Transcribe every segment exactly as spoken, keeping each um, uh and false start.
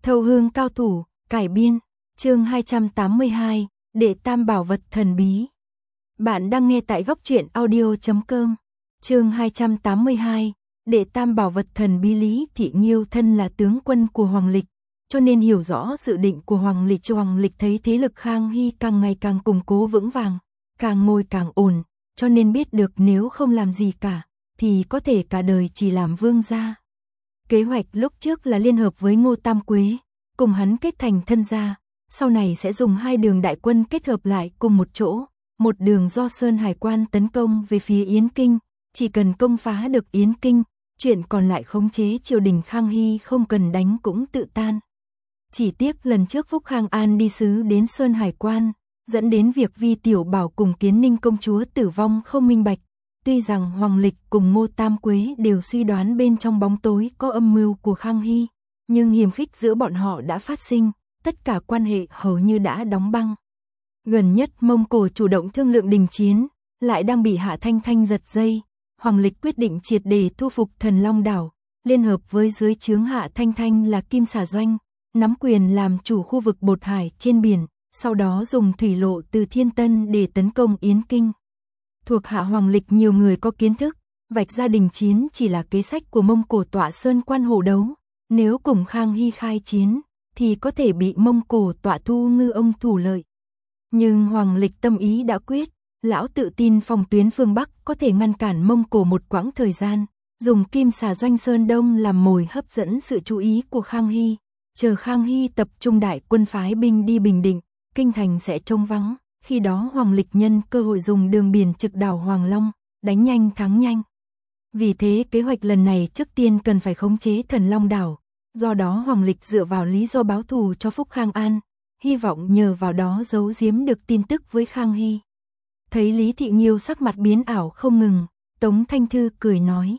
Thâu hương cao thủ, cải biên, chương hai trăm tám mươi hai, Đệ tam bảo vật thần bí. Bạn đang nghe tại góc truyện audio chấm com. Chương hai trăm tám mươi hai, Đệ tam bảo vật thần bí. Lý Thị Nghiêu thân là tướng quân của Hoàng Lịch, cho nên hiểu rõ dự định của Hoàng Lịch. Cho Hoàng Lịch thấy thế lực Khang Hy càng ngày càng củng cố vững vàng, càng ngồi càng ổn, cho nên biết được nếu không làm gì cả, thì có thể cả đời chỉ làm vương gia. Kế hoạch lúc trước là liên hợp với Ngô Tam Quế, cùng hắn kết thành thân gia, sau này sẽ dùng hai đường đại quân kết hợp lại cùng một chỗ, một đường do Sơn Hải Quan tấn công về phía Yến Kinh, chỉ cần công phá được Yến Kinh, chuyện còn lại khống chế triều đình Khang Hy không cần đánh cũng tự tan. Chỉ tiếc lần trước Phúc Khang An đi sứ đến Sơn Hải Quan, dẫn đến việc Vi Tiểu Bảo cùng Kiến Ninh công chúa tử vong không minh bạch. Tuy rằng Hoàng Lịch cùng Ngô Tam Quế đều suy đoán bên trong bóng tối có âm mưu của Khang Hy, nhưng hiềm khích giữa bọn họ đã phát sinh, tất cả quan hệ hầu như đã đóng băng. Gần nhất Mông Cổ chủ động thương lượng đình chiến, lại đang bị Hạ Thanh Thanh giật dây. Hoàng Lịch quyết định triệt để thu phục Thần Long Đảo, liên hợp với dưới trướng Hạ Thanh Thanh là Kim Xà Doanh, nắm quyền làm chủ khu vực Bột Hải trên biển, sau đó dùng thủy lộ từ Thiên Tân để tấn công Yến Kinh. Thuộc hạ Hoàng Lịch nhiều người có kiến thức, vạch ra đình chiến chỉ là kế sách của Mông Cổ tọa sơn quan hổ đấu, nếu cùng Khang Hy khai chiến, thì có thể bị Mông Cổ tọa thu ngư ông thủ lợi. Nhưng Hoàng Lịch tâm ý đã quyết, lão tự tin phòng tuyến phương Bắc có thể ngăn cản Mông Cổ một quãng thời gian, dùng Kim Xà Doanh Sơn Đông làm mồi hấp dẫn sự chú ý của Khang Hy, chờ Khang Hy tập trung đại quân phái binh đi Bình Định, kinh thành sẽ trống vắng. Khi đó Hoàng Lịch nhân cơ hội dùng đường biển trực đảo Hoàng Long, đánh nhanh thắng nhanh. Vì thế kế hoạch lần này trước tiên cần phải khống chế Thần Long Đảo, do đó Hoàng Lịch dựa vào lý do báo thù cho Phúc Khang An, hy vọng nhờ vào đó giấu giếm được tin tức với Khang Hy. Thấy Lý Thị Nghiêu sắc mặt biến ảo không ngừng, Tống Thanh Thư cười nói: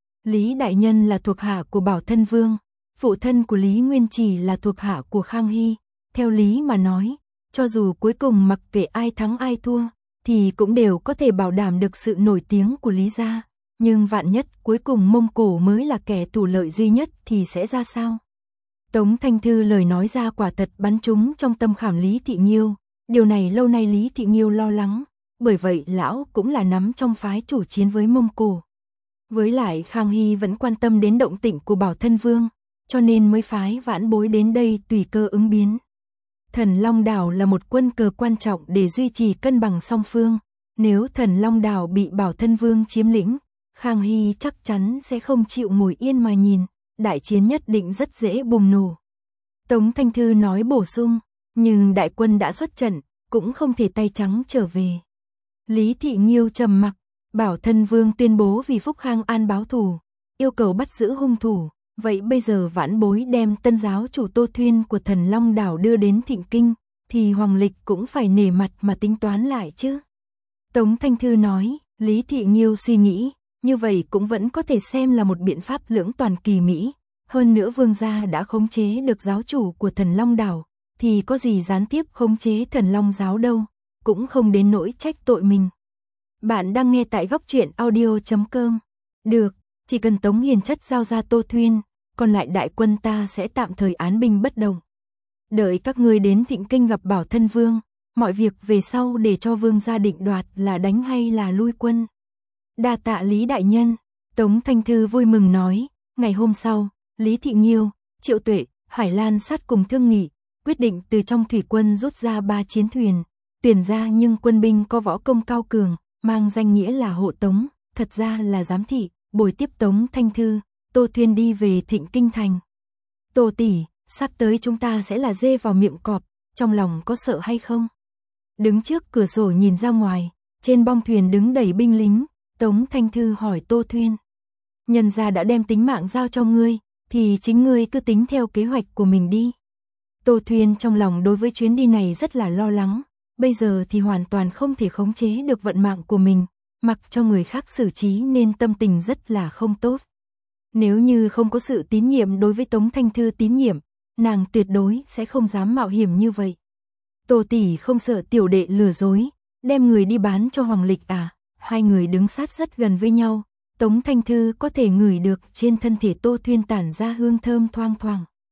Lý đại nhân là thuộc hạ của Bảo Thân Vương, phụ thân của Lý Nguyên Chỉ là thuộc hạ của Khang Hy, theo lý mà nói, cho dù cuối cùng mặc kệ ai thắng ai thua, thì cũng đều có thể bảo đảm được sự nổi tiếng của Lý gia. Nhưng vạn nhất cuối cùng Mông Cổ mới là kẻ thủ lợi duy nhất thì sẽ ra sao? Tống Thanh Thư lời nói ra quả thật bắn trúng trong tâm khảm Lý Thị Nghiêu. Điều này lâu nay Lý Thị Nghiêu lo lắng, bởi vậy lão cũng là nắm trong phái chủ chiến với Mông Cổ. Với lại Khang Hy vẫn quan tâm đến động tĩnh của Bảo Thân Vương, cho nên mới phái vãn bối đến đây tùy cơ ứng biến. Thần Long Đảo là một quân cờ quan trọng để duy trì cân bằng song phương. Nếu Thần Long Đảo bị Bảo Thân Vương chiếm lĩnh, Khang Hy chắc chắn sẽ không chịu ngồi yên mà nhìn, đại chiến nhất định rất dễ bùng nổ. Tống Thanh Thư nói bổ sung, nhưng đại quân đã xuất trận, cũng không thể tay trắng trở về. Lý Thị Nghiêu trầm mặc, Bảo Thân Vương tuyên bố vì Phúc Khang An báo thù, yêu cầu bắt giữ hung thủ. Vậy bây giờ vãn bối đem tân giáo chủ Tô Thuyên của Thần Long Đảo đưa đến Thịnh Kinh, thì Hoàng Lịch cũng phải nể mặt mà tính toán lại chứ. Tống Thanh Thư nói, Lý Thị Nghiêu suy nghĩ, như vậy cũng vẫn có thể xem là một biện pháp lưỡng toàn kỳ mỹ. Hơn nữa vương gia đã khống chế được giáo chủ của Thần Long Đảo, thì có gì gián tiếp khống chế Thần Long giáo đâu, cũng không đến nỗi trách tội mình. Bạn đang nghe tại góc truyện audio chấm com. Được, chỉ cần Tống Hiền Chất giao ra Tô Thuyên, còn lại đại quân ta sẽ tạm thời án binh bất động. Đợi các ngươi đến Thịnh Kinh gặp Bảo Thân Vương, mọi việc về sau để cho vương gia định đoạt là đánh hay là lui quân. Đa tạ Lý đại nhân, Tống Thanh Thư vui mừng nói. Ngày hôm sau, Lý Thị Nghiêu, Triệu Tuệ, Hải Lan sát cùng thương nghị, quyết định từ trong thủy quân rút ra ba chiến thuyền, tuyển ra nhưng quân binh có võ công cao cường, mang danh nghĩa là hộ tống, thật ra là giám thị, bồi tiếp Tống Thanh Thư. Tô Thuyên đi về Thịnh Kinh thành. Tô tỷ, sắp tới chúng ta sẽ là dê vào miệng cọp, trong lòng có sợ hay không? Đứng trước cửa sổ nhìn ra ngoài, trên bong thuyền đứng đầy binh lính, Tống Thanh Thư hỏi Tô Thuyên. Nhân gia đã đem tính mạng giao cho ngươi, thì chính ngươi cứ tính theo kế hoạch của mình đi. Tô Thuyên trong lòng đối với chuyến đi này rất là lo lắng, bây giờ thì hoàn toàn không thể khống chế được vận mạng của mình, mặc cho người khác xử trí nên tâm tình rất là không tốt. Nếu như không có sự tín nhiệm đối với Tống Thanh Thư tín nhiệm, nàng tuyệt đối sẽ không dám mạo hiểm như vậy. Tô tỷ không sợ tiểu đệ lừa dối, đem người đi bán cho Hoàng Lịch à? Hai người đứng sát rất gần với nhau, Tống Thanh Thư có thể ngửi được trên thân thể Tô Thuyên tản ra hương thơm thoang thoảng.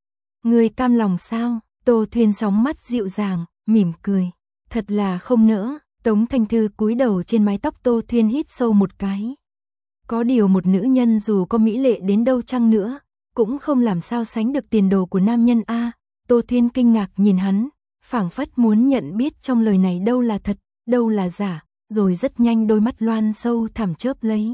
Ngươi cam lòng sao? Tô Thuyên sóng mắt dịu dàng, mỉm cười. Thật là không nỡ. Tống Thanh Thư cúi đầu trên mái tóc Tô Thuyên hít sâu một cái. Có điều một nữ nhân dù có mỹ lệ đến đâu chăng nữa, cũng không làm sao sánh được tiền đồ của nam nhân a. Tô Thuyên kinh ngạc nhìn hắn, phảng phất muốn nhận biết trong lời này đâu là thật, đâu là giả, rồi rất nhanh đôi mắt loan sâu thẳm chớp lấy.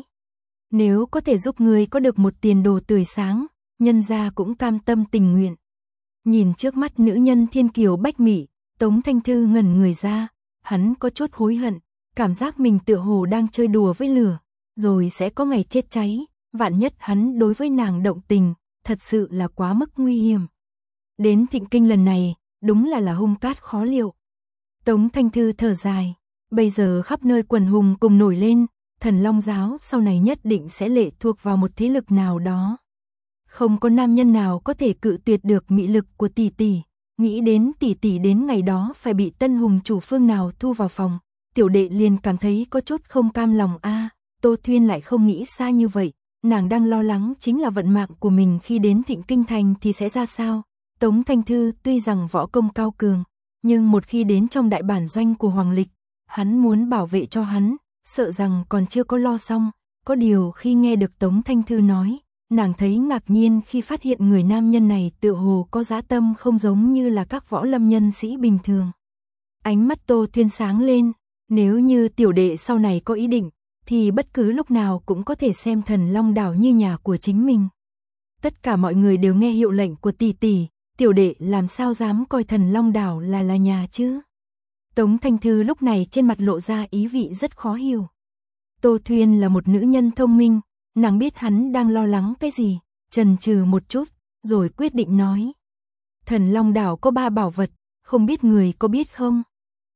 Nếu có thể giúp ngươi có được một tiền đồ tươi sáng, nhân gia cũng cam tâm tình nguyện. Nhìn trước mắt nữ nhân thiên kiều bách mỹ, Tống Thanh Thư ngẩn người ra, hắn có chút hối hận, cảm giác mình tựa hồ đang chơi đùa với lửa, rồi sẽ có ngày chết cháy, vạn nhất hắn đối với nàng động tình, thật sự là quá mức nguy hiểm. Đến Thịnh Kinh lần này, đúng là là hung cát khó liệu. Tống Thanh Thư thở dài, bây giờ khắp nơi quần hùng cùng nổi lên, Thần Long giáo sau này nhất định sẽ lệ thuộc vào một thế lực nào đó. Không có nam nhân nào có thể cự tuyệt được mỹ lực của tỷ tỷ, nghĩ đến tỷ tỷ đến ngày đó phải bị tân hùng chủ phương nào thu vào phòng, tiểu đệ liền cảm thấy có chút không cam lòng a. À, Tô Thuyên lại không nghĩ xa như vậy, nàng đang lo lắng chính là vận mạng của mình khi đến Thịnh Kinh thành thì sẽ ra sao. Tống Thanh Thư tuy rằng võ công cao cường, nhưng một khi đến trong đại bản doanh của Hoàng Lịch, hắn muốn bảo vệ cho hắn, sợ rằng còn chưa có lo xong. Có điều khi nghe được Tống Thanh Thư nói, nàng thấy ngạc nhiên khi phát hiện người nam nhân này tựa hồ có dã tâm không giống như là các võ lâm nhân sĩ bình thường. Ánh mắt Tô Thuyên sáng lên, nếu như tiểu đệ sau này có ý định, thì bất cứ lúc nào cũng có thể xem Thần Long đảo như nhà của chính mình. Tất cả mọi người đều nghe hiệu lệnh của tỷ tỷ, tiểu đệ làm sao dám coi Thần Long đảo là là nhà chứ. Tống Thanh Thư lúc này trên mặt lộ ra ý vị rất khó hiểu. Tô Thuyên là một nữ nhân thông minh, nàng biết hắn đang lo lắng cái gì, chần chừ một chút, rồi quyết định nói. Thần Long đảo có ba bảo vật, không biết người có biết không?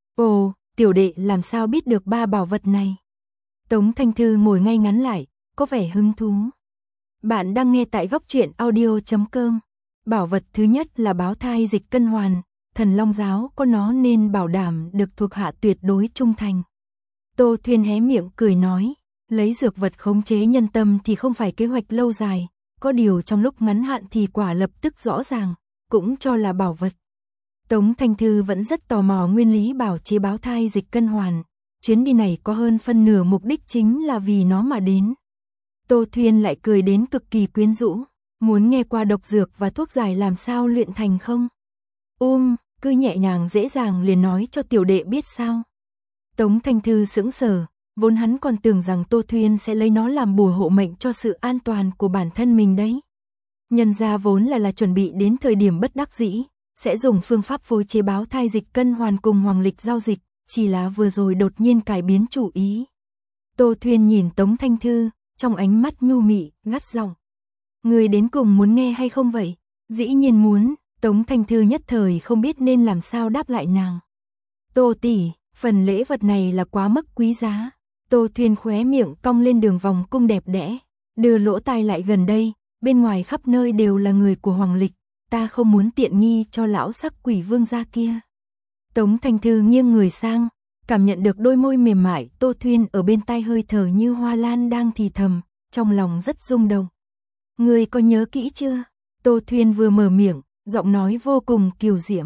Ồ, tiểu đệ làm sao biết được ba bảo vật này? Tống Thanh Thư ngồi ngay ngắn lại, có vẻ hứng thú. Bạn đang nghe tại góc truyện audio chấm com. Bảo vật thứ nhất là báo thai dịch cân hoàn, Thần Long giáo có nó nên bảo đảm được thuộc hạ tuyệt đối trung thành. Tô Thuyên hé miệng cười nói, lấy dược vật khống chế nhân tâm thì không phải kế hoạch lâu dài, có điều trong lúc ngắn hạn thì quả lập tức rõ ràng, cũng cho là bảo vật. Tống Thanh Thư vẫn rất tò mò nguyên lý bảo chế báo thai dịch cân hoàn, chuyến đi này có hơn phân nửa mục đích chính là vì nó mà đến. Tô Thuyên lại cười đến cực kỳ quyến rũ, muốn nghe qua độc dược và thuốc giải làm sao luyện thành không? Um, cứ nhẹ nhàng dễ dàng liền nói cho tiểu đệ biết sao. Tống Thanh Thư sững sờ, vốn hắn còn tưởng rằng Tô Thuyên sẽ lấy nó làm bùa hộ mệnh cho sự an toàn của bản thân mình đấy. Nhân ra vốn là là chuẩn bị đến thời điểm bất đắc dĩ, sẽ dùng phương pháp phối chế báo thai dịch cân hoàn cùng Hoàng Lịch giao dịch, chỉ là vừa rồi đột nhiên cải biến chủ ý. Tô Thuyên nhìn Tống Thanh Thư, trong ánh mắt nhu mị, gắt giọng. Người đến cùng muốn nghe hay không vậy? Dĩ nhiên muốn. Tống Thanh Thư nhất thời không biết nên làm sao đáp lại nàng. Tô tỷ, phần lễ vật này là quá mức quý giá. Tô Thuyên khóe miệng cong lên đường vòng cung đẹp đẽ, đưa lỗ tai lại gần đây, bên ngoài khắp nơi đều là người của Hoàng Lịch, ta không muốn tiện nghi cho lão sắc quỷ vương gia kia. Tống Thanh Thư nghiêng người sang, cảm nhận được đôi môi mềm mại Tô Thuyên ở bên tai hơi thở như hoa lan đang thì thầm, trong lòng rất rung động. Người có nhớ kỹ chưa? Tô Thuyên vừa mở miệng, giọng nói vô cùng kiều diễm.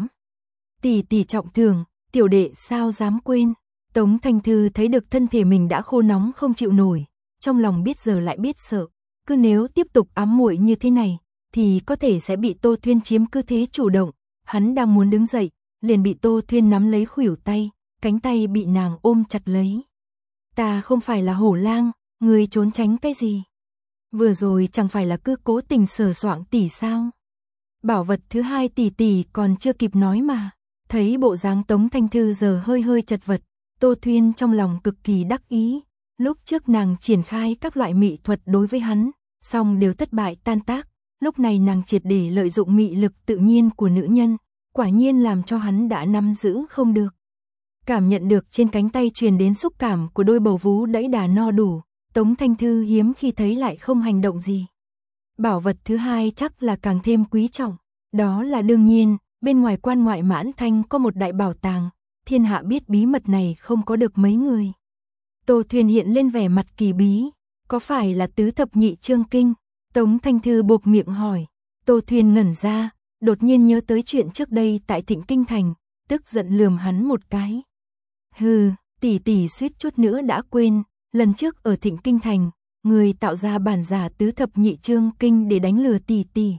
Tỷ tỷ trọng thường, tiểu đệ sao dám quên. Tống Thanh Thư thấy được thân thể mình đã khô nóng không chịu nổi, trong lòng biết giờ lại biết sợ, cứ nếu tiếp tục ám muội như thế này, thì có thể sẽ bị Tô Thuyên chiếm cứ thế chủ động. Hắn đang muốn đứng dậy, liền bị Tô Thuyên nắm lấy khuỷu tay, cánh tay bị nàng ôm chặt lấy. Ta không phải là hổ lang, ngươi trốn tránh cái gì? Vừa rồi chẳng phải là cứ cố tình sờ soạng tỷ sao? Bảo vật thứ hai tỷ tỷ còn chưa kịp nói mà. Thấy bộ dáng Tống Thanh Thư giờ hơi hơi chật vật, Tô Thuyên trong lòng cực kỳ đắc ý. Lúc trước nàng triển khai các loại mị thuật đối với hắn, song đều thất bại tan tác. Lúc này nàng triệt để lợi dụng mị lực tự nhiên của nữ nhân, quả nhiên làm cho hắn đã nắm giữ không được. Cảm nhận được trên cánh tay truyền đến xúc cảm của đôi bầu vú đẫy đà no đủ, Tống Thanh Thư hiếm khi thấy lại không hành động gì. Bảo vật thứ hai chắc là càng thêm quý trọng, đó là đương nhiên, bên ngoài quan ngoại Mãn Thanh có một đại bảo tàng, thiên hạ biết bí mật này không có được mấy người. Tô Thuyên hiện lên vẻ mặt kỳ bí, có phải là tứ thập nhị chương kinh? Tống Thanh Thư buộc miệng hỏi. Tô Thuyên ngẩn ra, đột nhiên nhớ tới chuyện trước đây tại Thịnh Kinh Thành, tức giận lườm hắn một cái. Hừ, tỷ tỷ suýt chút nữa đã quên, lần trước ở Thịnh Kinh Thành, người tạo ra bản giả tứ thập nhị chương kinh để đánh lừa tỷ tỷ.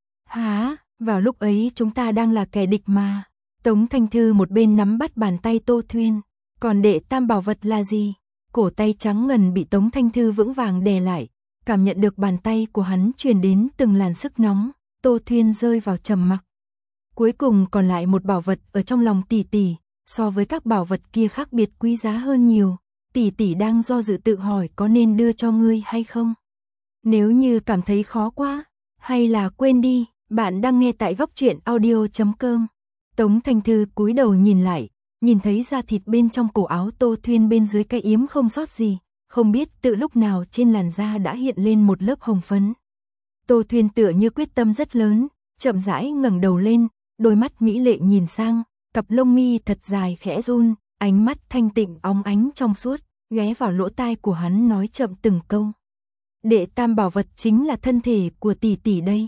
Hả, vào lúc ấy chúng ta đang là kẻ địch mà. Tống Thanh Thư một bên nắm bắt bàn tay Tô Thuyên, còn đệ tam bảo vật là gì? Cổ tay trắng ngần bị Tống Thanh Thư vững vàng đè lại, cảm nhận được bàn tay của hắn truyền đến từng làn sức nóng, Tô Thuyên rơi vào trầm mặc. Cuối cùng còn lại một bảo vật ở trong lòng tỷ tỷ, so với các bảo vật kia khác biệt quý giá hơn nhiều, tỷ tỷ đang do dự tự hỏi có nên đưa cho ngươi hay không. Nếu như cảm thấy khó quá, hay là quên đi, bạn đang nghe tại góc truyện audio chấm com. Tống Thanh Thư cúi đầu nhìn lại, nhìn thấy da thịt bên trong cổ áo Tô Thuyên bên dưới cái yếm không sót gì, không biết tự lúc nào trên làn da đã hiện lên một lớp hồng phấn. Tô Thuyên tựa như quyết tâm rất lớn, chậm rãi ngẩng đầu lên, đôi mắt mỹ lệ nhìn sang, cặp lông mi thật dài khẽ run, ánh mắt thanh tịnh óng ánh trong suốt, ghé vào lỗ tai của hắn nói chậm từng câu. Đệ tam bảo vật chính là thân thể của tỷ tỷ đây.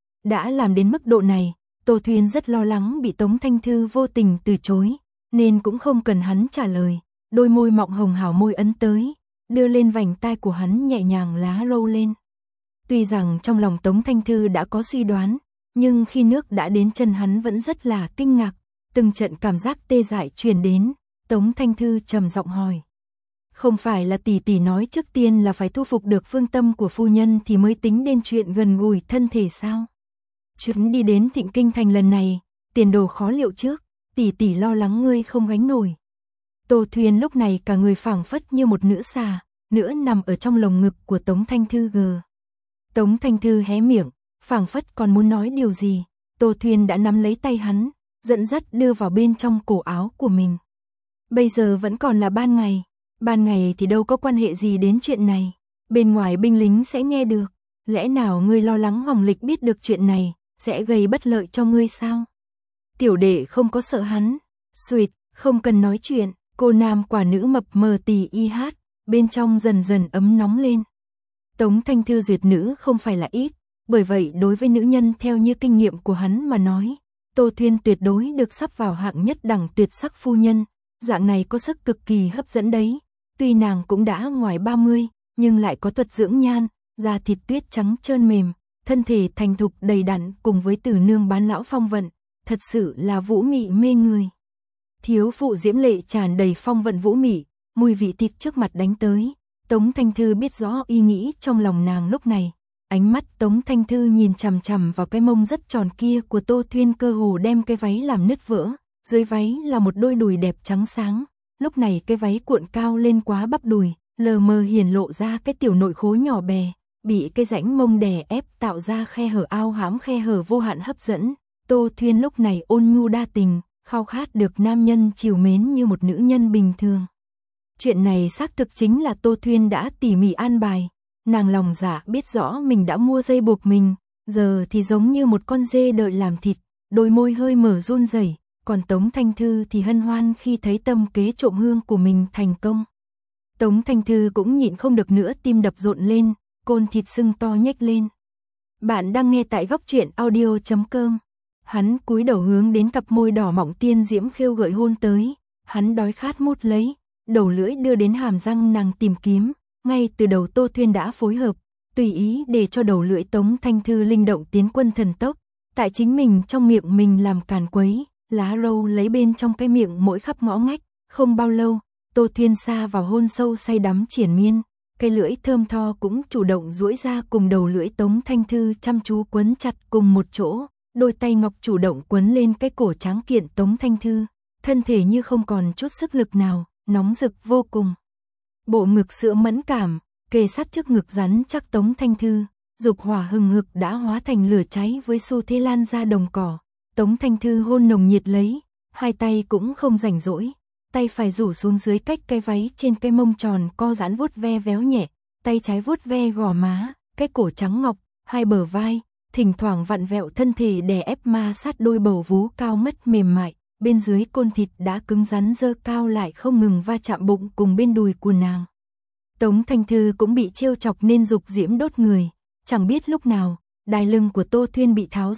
Đã làm đến mức độ này, Tô Thuyên rất lo lắng bị Tống Thanh Thư vô tình từ chối, nên cũng không cần hắn trả lời, đôi môi mọng hồng hào môi ấn tới, đưa lên vành tai của hắn nhẹ nhàng lá râu lên. Tuy rằng trong lòng Tống Thanh Thư đã có suy đoán, nhưng khi nước đã đến chân hắn vẫn rất là kinh ngạc, từng trận cảm giác tê dại truyền đến, Tống Thanh Thư trầm giọng hỏi. Không phải là tỷ tỷ nói trước tiên là phải thu phục được phương tâm của phu nhân thì mới tính đến chuyện gần gũi thân thể sao? Chuyến đi đến Thịnh Kinh Thành lần này, tiền đồ khó liệu trước, tỷ tỷ lo lắng ngươi không gánh nổi. Tô Thuyên lúc này cả người phảng phất như một nữ xà, nữa nằm ở trong lồng ngực của Tống Thanh Thư gờ. Tống Thanh Thư hé miệng, phảng phất còn muốn nói điều gì, Tô Thuyên đã nắm lấy tay hắn, dẫn dắt đưa vào bên trong cổ áo của mình. Bây giờ vẫn còn là ban ngày, ban ngày thì đâu có quan hệ gì đến chuyện này, bên ngoài binh lính sẽ nghe được, lẽ nào ngươi lo lắng Hoàng Lịch biết được chuyện này, sẽ gây bất lợi cho ngươi sao? Tiểu đệ không có sợ hắn, suýt, không cần nói chuyện, cô nam quả nữ mập mờ tì y hát, bên trong dần dần ấm nóng lên. Tống Thanh Thư duyệt nữ không phải là ít, bởi vậy đối với nữ nhân theo như kinh nghiệm của hắn mà nói, Tô Thuyên tuyệt đối được sắp vào hạng nhất đẳng tuyệt sắc phu nhân, dạng này có sức cực kỳ hấp dẫn đấy, tuy nàng cũng đã ngoài ba mươi, nhưng lại có thuật dưỡng nhan, da thịt tuyết trắng trơn mềm, thân thể thành thục đầy đặn cùng với tử nương bán lão phong vận, thật sự là vũ mị mê người. Thiếu phụ diễm lệ tràn đầy phong vận vũ mị, mùi vị thịt trước mặt đánh tới, Tống Thanh Thư biết rõ ý nghĩ trong lòng nàng lúc này, ánh mắt Tống Thanh Thư nhìn chằm chằm vào cái mông rất tròn kia của Tô Thuyên cơ hồ đem cái váy làm nứt vỡ, dưới váy là một đôi đùi đẹp trắng sáng, lúc này cái váy cuộn cao lên quá bắp đùi, lờ mờ hiển lộ ra cái tiểu nội khối nhỏ bé, bị cái rãnh mông đè ép tạo ra khe hở ao hám khe hở vô hạn hấp dẫn. Tô Thuyên lúc này ôn nhu đa tình, khao khát được nam nhân chiều mến như một nữ nhân bình thường. Chuyện này xác thực chính là Tô Thuyên đã tỉ mỉ an bài, nàng lòng dạ biết rõ mình đã mua dây buộc mình, giờ thì giống như một con dê đợi làm thịt, đôi môi hơi mở run rẩy, còn Tống Thanh Thư thì hân hoan khi thấy tâm kế trộm hương của mình thành công. Tống Thanh Thư cũng nhịn không được nữa, tim đập rộn lên, côn thịt sưng to nhếch lên. Bạn đang nghe tại góc truyện audio chấm com. Hắn cúi đầu hướng đến cặp môi đỏ mọng tiên diễm khêu gợi hôn tới, hắn đói khát mút lấy, đầu lưỡi đưa đến hàm răng nàng tìm kiếm, ngay từ đầu Tô Thuyên đã phối hợp, tùy ý để cho đầu lưỡi Tống Thanh Thư linh động tiến quân thần tốc, tại chính mình trong miệng mình làm càn quấy, lá râu lấy bên trong cái miệng mỗi khắp ngõ ngách, không bao lâu, Tô Thuyên sa vào hôn sâu say đắm triển miên, cái lưỡi thơm tho cũng chủ động duỗi ra cùng đầu lưỡi Tống Thanh Thư chăm chú quấn chặt cùng một chỗ, đôi tay ngọc chủ động quấn lên cái cổ tráng kiện Tống Thanh Thư, thân thể như không còn chút sức lực nào, nóng rực vô cùng. Bộ ngực sữa mẫn cảm, kề sát trước ngực rắn chắc Tống Thanh Thư, dục hỏa hừng hực đã hóa thành lửa cháy với xu thế lan ra đồng cỏ. Tống Thanh Thư hôn nồng nhiệt lấy, hai tay cũng không rảnh rỗi, tay phải rủ xuống dưới cách cái váy trên cái mông tròn co giãn vuốt ve véo nhẹ, tay trái vuốt ve gò má, cái cổ trắng ngọc, hai bờ vai, thỉnh thoảng vặn vẹo thân thể đè ép ma sát đôi bầu vú cao ngất mềm mại, bên dưới côn thịt đã cứng rắn dơ cao lại không ngừng va chạm bụng cùng bên đùi của nàng. Tống Thanh Thư cũng bị trêu chọc nên dục diễm đốt người, chẳng biết lúc nào, đai lưng của Tô Thuyên bị tháo ra,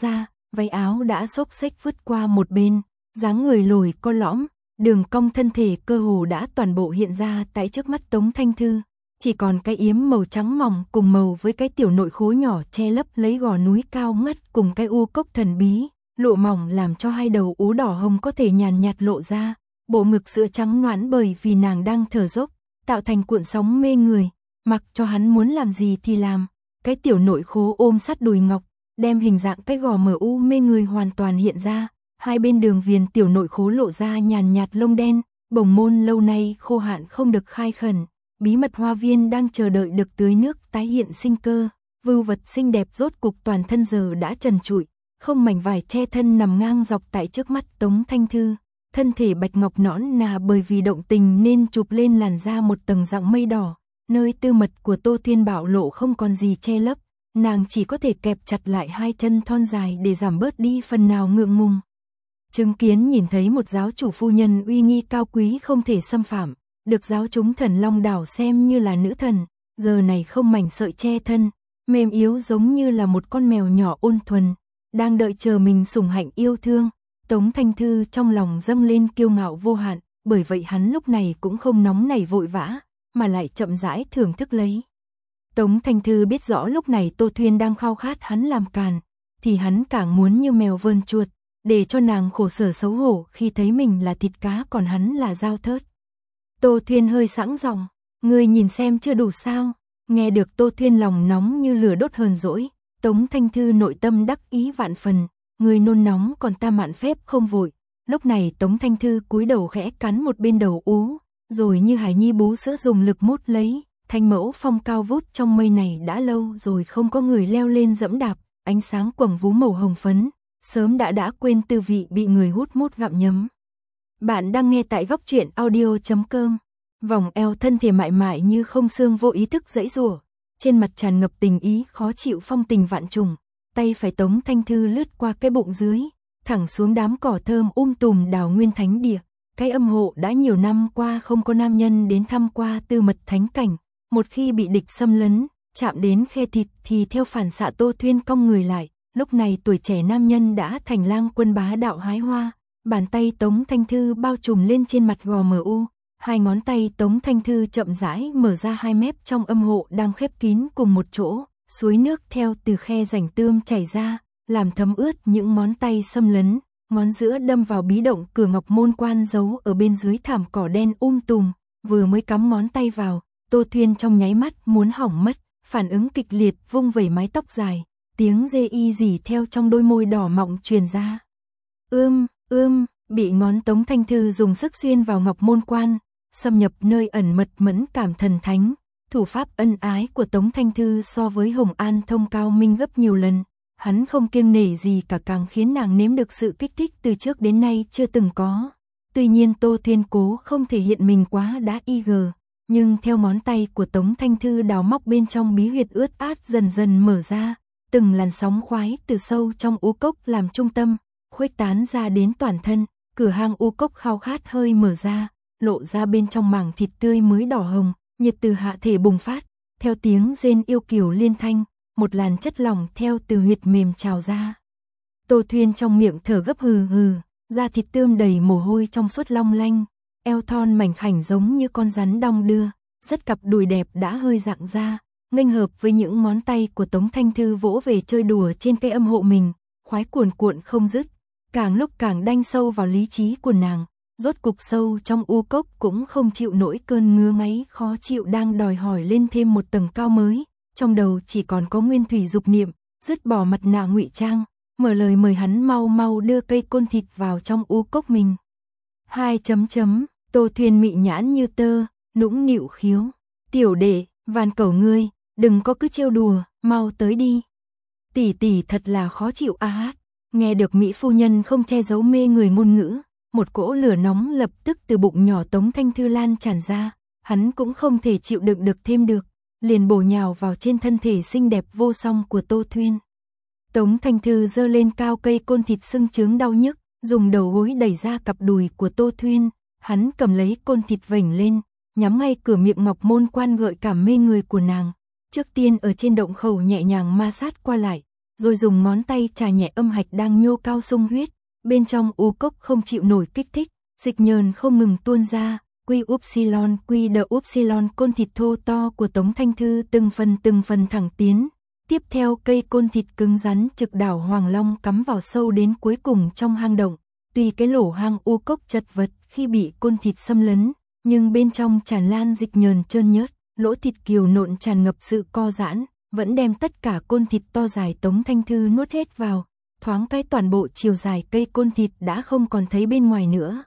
váy áo đã xốc xếch vứt qua một bên, dáng người lồi co lõm, đường cong thân thể cơ hồ đã toàn bộ hiện ra tại trước mắt Tống Thanh Thư, chỉ còn cái yếm màu trắng mỏng cùng màu với cái tiểu nội khố nhỏ che lấp lấy gò núi cao ngất cùng cái u cốc thần bí, lụa mỏng làm cho hai đầu ú đỏ hồng có thể nhàn nhạt lộ ra, bộ ngực sữa trắng nõn bởi vì nàng đang thở dốc, tạo thành cuộn sóng mê người, mặc cho hắn muốn làm gì thì làm, cái tiểu nội khố ôm sát đùi ngọc, đem hình dạng cái gò mờ u mê người hoàn toàn hiện ra, hai bên đường viền tiểu nội khố lộ ra nhàn nhạt lông đen, bồng môn lâu nay khô hạn không được khai khẩn, bí mật hoa viên đang chờ đợi được tưới nước tái hiện sinh cơ, vưu vật xinh đẹp rốt cục toàn thân giờ đã trần trụi, không mảnh vải che thân nằm ngang dọc tại trước mắt Tống Thanh Thư, thân thể bạch ngọc nõn nà bởi vì động tình nên chụp lên làn da một tầng dạng mây đỏ, nơi tư mật của Tô Thiên bạo lộ không còn gì che lấp, nàng chỉ có thể kẹp chặt lại hai chân thon dài để giảm bớt đi phần nào ngượng ngùng. Chứng kiến nhìn thấy một giáo chủ phu nhân uy nghi cao quý không thể xâm phạm, được giáo chúng thần Long Đảo xem như là nữ thần, giờ này không mảnh sợi che thân, mềm yếu giống như là một con mèo nhỏ ôn thuần, đang đợi chờ mình sủng hạnh yêu thương. Tống Thanh Thư trong lòng dâng lên kiêu ngạo vô hạn, bởi vậy hắn lúc này cũng không nóng nảy vội vã, mà lại chậm rãi thưởng thức lấy. Tống Thanh Thư biết rõ lúc này Tô Thuyên đang khao khát hắn làm càn, thì hắn càng muốn như mèo vờn chuột, để cho nàng khổ sở xấu hổ khi thấy mình là thịt cá còn hắn là dao thớt. Tô Thuyên hơi sẵn giọng, ngươi nhìn xem chưa đủ sao? Nghe được Tô Thuyên lòng nóng như lửa đốt hờn dỗi, Tống Thanh Thư nội tâm đắc ý vạn phần, ngươi nôn nóng còn ta mạn phép không vội. Lúc này Tống Thanh Thư cúi đầu khẽ cắn một bên đầu ú, rồi như hải nhi bú sữa dùng lực mút lấy, thanh mẫu phong cao vút trong mây này đã lâu rồi không có người leo lên dẫm đạp, ánh sáng quầng vú màu hồng phấn, sớm đã đã quên tư vị bị người hút mút gặm nhấm. Bạn đang nghe tại góc truyện audio chấm com. Vòng eo thân thể mại mại như không xương vô ý thức giãy giụa, trên mặt tràn ngập tình ý khó chịu phong tình vạn trùng, tay phải Tống Thanh Thư lướt qua cái bụng dưới, thẳng xuống đám cỏ thơm um tùm đào nguyên thánh địa, cái âm hộ đã nhiều năm qua không có nam nhân đến thăm qua tư mật thánh cảnh, một khi bị địch xâm lấn, chạm đến khe thịt thì theo phản xạ Tô Thuyên cong người lại, lúc này tuổi trẻ nam nhân đã thành lang quân bá đạo hái hoa, bàn tay Tống Thanh Thư bao trùm lên trên mặt gò mờ u. Hai ngón tay Tống Thanh Thư chậm rãi mở ra hai mép trong âm hộ đang khép kín cùng một chỗ, suối nước theo từ khe rãnh tươm chảy ra, làm thấm ướt những ngón tay xâm lấn, ngón giữa đâm vào bí động cửa ngọc môn quan giấu ở bên dưới thảm cỏ đen um tùm, vừa mới cắm ngón tay vào, Tô Thuyên trong nháy mắt muốn hỏng mất, phản ứng kịch liệt vung vẩy mái tóc dài, tiếng dê y rỉ theo trong đôi môi đỏ mọng truyền ra. Ưm, ưm, bị ngón Tống Thanh Thư dùng sức xuyên vào ngọc môn quan, xâm nhập nơi ẩn mật mẫn cảm thần thánh, thủ pháp ân ái của Tống Thanh Thư so với Hồng An Thông cao minh gấp nhiều lần, hắn không kiêng nể gì cả càng khiến nàng nếm được sự kích thích từ trước đến nay chưa từng có. Tuy nhiên Tô Thuyên cố không thể hiện mình quá đã y gờ, nhưng theo ngón tay của Tống Thanh Thư đào móc bên trong bí huyệt ướt át dần dần mở ra, từng làn sóng khoái từ sâu trong ú cốc làm trung tâm, khuếch tán ra đến toàn thân, cửa hang ú cốc khao khát hơi mở ra, lộ ra bên trong mảng thịt tươi mới đỏ hồng, nhiệt từ hạ thể bùng phát, theo tiếng rên yêu kiều liên thanh, một làn chất lỏng theo từ huyệt mềm trào ra. Tô Thuyên trong miệng thở gấp hừ hừ, da thịt tươm đầy mồ hôi trong suốt long lanh, eo thon mảnh khảnh giống như con rắn đong đưa, rất cặp đùi đẹp đã hơi dạng ra, nghênh hợp với những ngón tay của Tống Thanh Thư vỗ về chơi đùa trên cây âm hộ mình, khoái cuồn cuộn không dứt, càng lúc càng đanh sâu vào lý trí của nàng. Rốt cục sâu trong u cốc cũng không chịu nổi cơn ngứa ngáy khó chịu đang đòi hỏi lên thêm một tầng cao mới, trong đầu chỉ còn có nguyên thủy dục niệm, dứt bỏ mặt nạ ngụy trang, mở lời mời hắn mau mau đưa cây côn thịt vào trong u cốc mình. Hai chấm chấm, Tô Thuyên mị nhãn như tơ, nũng nịu khiếu, tiểu đệ, van cầu ngươi, đừng có cứ trêu đùa, mau tới đi. Tỷ tỷ thật là khó chịu a hát, nghe được mỹ phu nhân không che giấu mê người ngôn ngữ. Một cỗ lửa nóng lập tức từ bụng nhỏ Tống Thanh Thư lan tràn ra, hắn cũng không thể chịu đựng được thêm được, liền bổ nhào vào trên thân thể xinh đẹp vô song của Tô Thuyên. Tống Thanh Thư giơ lên cao cây côn thịt sưng chướng đau nhức, dùng đầu gối đẩy ra cặp đùi của Tô Thuyên, hắn cầm lấy côn thịt vểnh lên, nhắm ngay cửa miệng ngọc môn quan gợi cảm mê người của nàng, trước tiên ở trên động khẩu nhẹ nhàng ma sát qua lại, rồi dùng ngón tay chà nhẹ âm hạch đang nhô cao sung huyết, bên trong u cốc không chịu nổi kích thích, dịch nhờn không ngừng tuôn ra, quy upsilon quy đờ upsilon côn thịt thô to của Tống Thanh Thư từng phần từng phần thẳng tiến. Tiếp theo cây côn thịt cứng rắn trực đảo Hoàng Long cắm vào sâu đến cuối cùng trong hang động. Tuy cái lỗ hang u cốc chật vật khi bị côn thịt xâm lấn, nhưng bên trong tràn lan dịch nhờn trơn nhớt, lỗ thịt kiều nộn tràn ngập sự co giãn, vẫn đem tất cả côn thịt to dài Tống Thanh Thư nuốt hết vào. Thoáng cái toàn bộ chiều dài cây côn thịt đã không còn thấy bên ngoài nữa.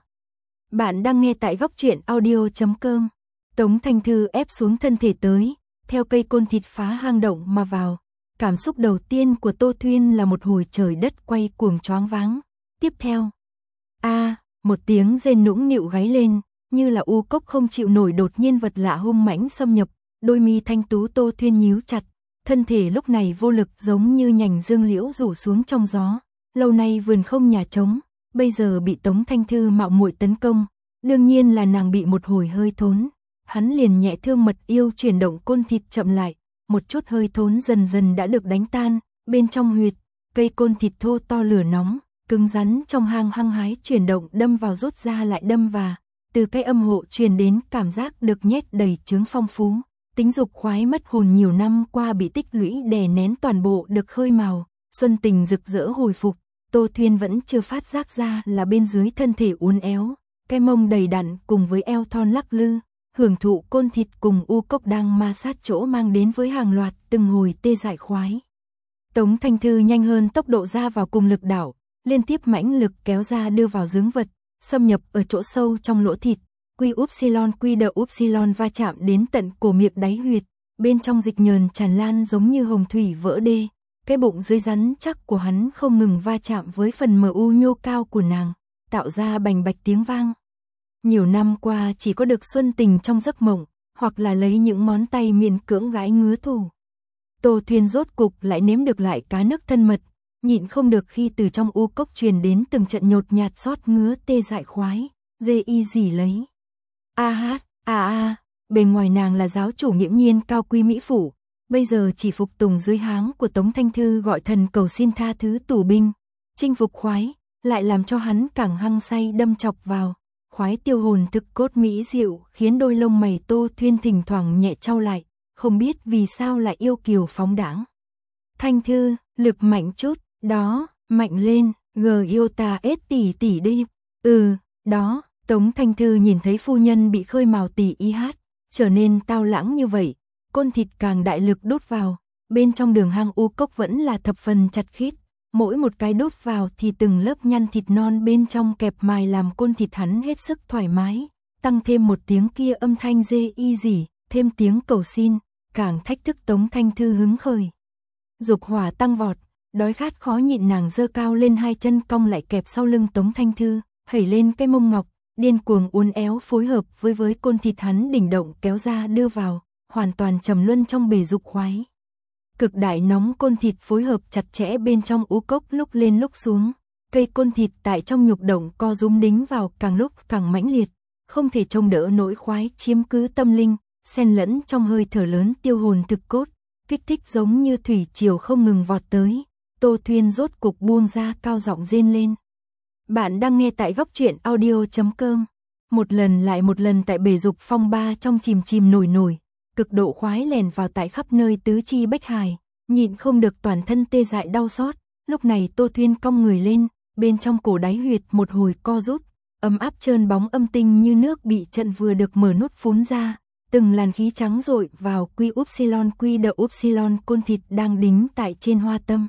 Bạn đang nghe tại góc truyện audio chấm com. Tống Thanh Thư ép xuống thân thể tới, theo cây côn thịt phá hang động mà vào. Cảm xúc đầu tiên của Tô Thuyên là một hồi trời đất quay cuồng choáng váng. Tiếp theo, a à, một tiếng rên nũng nịu gáy lên, như là u cốc không chịu nổi đột nhiên vật lạ hung mãnh xâm nhập, đôi mi thanh tú Tô Thuyên nhíu chặt, thân thể lúc này vô lực giống như nhành dương liễu rủ xuống trong gió. Lâu nay vườn không nhà trống, bây giờ bị Tống Thanh Thư mạo muội tấn công, đương nhiên là nàng bị một hồi hơi thốn. Hắn liền nhẹ thương mật yêu chuyển động côn thịt chậm lại, một chút hơi thốn dần dần đã được đánh tan, bên trong huyệt, cây côn thịt thô to lửa nóng, cứng rắn trong hang hăng hái chuyển động đâm vào rút ra lại đâm và, từ cái âm hộ truyền đến cảm giác được nhét đầy trứng phong phú, tính dục khoái mất hồn nhiều năm qua bị tích lũy đè nén toàn bộ được khơi mào, xuân tình rực rỡ hồi phục. Tô Thuyên vẫn chưa phát giác ra là bên dưới thân thể uốn éo, cái mông đầy đặn cùng với eo thon lắc lư, hưởng thụ côn thịt cùng u cốc đang ma sát chỗ mang đến với hàng loạt từng hồi tê dại khoái. Tống Thanh Thư nhanh hơn tốc độ ra vào cùng lực đảo, liên tiếp mãnh lực kéo ra đưa vào dướng vật, xâm nhập ở chỗ sâu trong lỗ thịt, quy upsilon quy đờ upsilon va chạm đến tận cổ miệng đáy huyệt, bên trong dịch nhờn tràn lan giống như hồng thủy vỡ đê. Cái bụng dưới rắn chắc của hắn không ngừng va chạm với phần mờ u nhô cao của nàng, tạo ra bành bạch tiếng vang. Nhiều năm qua chỉ có được xuân tình trong giấc mộng, hoặc là lấy những ngón tay miễn cưỡng gãi ngứa thủ. Tô Thuyên rốt cục lại nếm được lại cá nước thân mật, nhịn không được khi từ trong u cốc truyền đến từng trận nhột nhạt xót ngứa tê dại khoái, dê y dỉ lấy. A hát, a a, bề ngoài nàng là giáo chủ nghiễm nhiên cao quý mỹ phủ. Bây giờ chỉ phục tùng dưới háng của Tống Thanh Thư gọi thần cầu xin tha thứ tù binh, chinh phục khoái, lại làm cho hắn càng hăng say đâm chọc vào, khoái tiêu hồn thực cốt mỹ diệu, khiến đôi lông mày Tô Thuyên thỉnh thoảng nhẹ trao lại, không biết vì sao lại yêu kiều phóng đãng. Thanh Thư, lực mạnh chút, đó, mạnh lên, gờ yêu ta ết tỷ tỷ đi, ừ, đó, Tống Thanh Thư nhìn thấy phu nhân bị khơi mào tỷ y hát, trở nên tao lãng như vậy. Côn thịt càng đại lực đốt vào, bên trong đường hang u cốc vẫn là thập phần chặt khít, mỗi một cái đốt vào thì từng lớp nhăn thịt non bên trong kẹp mài làm côn thịt hắn hết sức thoải mái, tăng thêm một tiếng kia âm thanh dê y dỉ, thêm tiếng cầu xin, càng thách thức Tống Thanh Thư hứng khởi. Dục hỏa tăng vọt, đói khát khó nhịn nàng giơ cao lên hai chân cong lại kẹp sau lưng Tống Thanh Thư, hẩy lên cái mông ngọc, điên cuồng uốn éo phối hợp với với côn thịt hắn đỉnh động kéo ra đưa vào. Hoàn toàn trầm luân trong bể dục khoái. Cực đại nóng côn thịt phối hợp chặt chẽ bên trong ú cốc lúc lên lúc xuống, cây côn thịt tại trong nhục động co rúm đính vào càng lúc càng mãnh liệt, không thể trông đỡ nỗi khoái chiếm cứ tâm linh, xen lẫn trong hơi thở lớn tiêu hồn thực cốt, kích thích giống như thủy triều không ngừng vọt tới. Tô Thuyên rốt cục buông ra cao giọng rên lên. Bạn đang nghe tại góc truyện audio chấm com. Một lần lại một lần tại bể dục phong ba trong chìm chìm nổi nổi. Cực độ khoái lèn vào tại khắp nơi tứ chi bách hài, nhịn không được toàn thân tê dại đau xót. Lúc này Tô Thuyên cong người lên, bên trong cổ đáy huyệt một hồi co rút, ấm áp trơn bóng âm tinh như nước bị trận vừa được mở nút phún ra, từng làn khí trắng rội vào quy upsilon quy đờ upsilon côn thịt đang đính tại trên hoa tâm.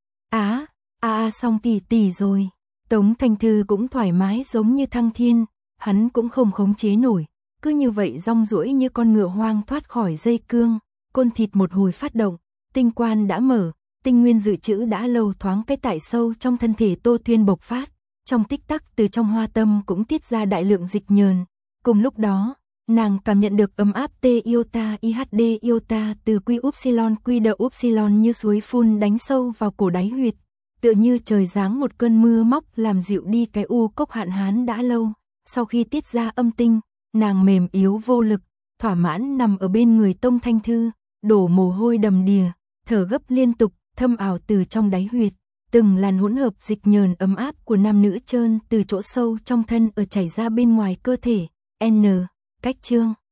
Á, a a xong tỷ tỷ rồi. Tống Thanh Thư cũng thoải mái giống như thăng thiên, hắn cũng không khống chế nổi. Cứ như vậy rong ruổi như con ngựa hoang thoát khỏi dây cương, côn thịt một hồi phát động, tinh quan đã mở, tinh nguyên dự trữ đã lâu thoáng cái tại sâu trong thân thể Tô Thuyên bộc phát, trong tích tắc từ trong hoa tâm cũng tiết ra đại lượng dịch nhờn. Cùng lúc đó, nàng cảm nhận được ấm áp T iota I H D iota từ quy upsilon quy đờ upsilon như suối phun đánh sâu vào cổ đáy huyệt, tựa như trời giáng một cơn mưa móc làm dịu đi cái u cốc hạn hán đã lâu. Sau khi tiết ra âm tinh, nàng mềm yếu vô lực, thỏa mãn nằm ở bên người Tống Thanh Thư, đổ mồ hôi đầm đìa, thở gấp liên tục, thâm ảo từ trong đáy huyệt, từng làn hỗn hợp dịch nhờn ấm áp của nam nữ trơn từ chỗ sâu trong thân ở chảy ra bên ngoài cơ thể. N. Cách chương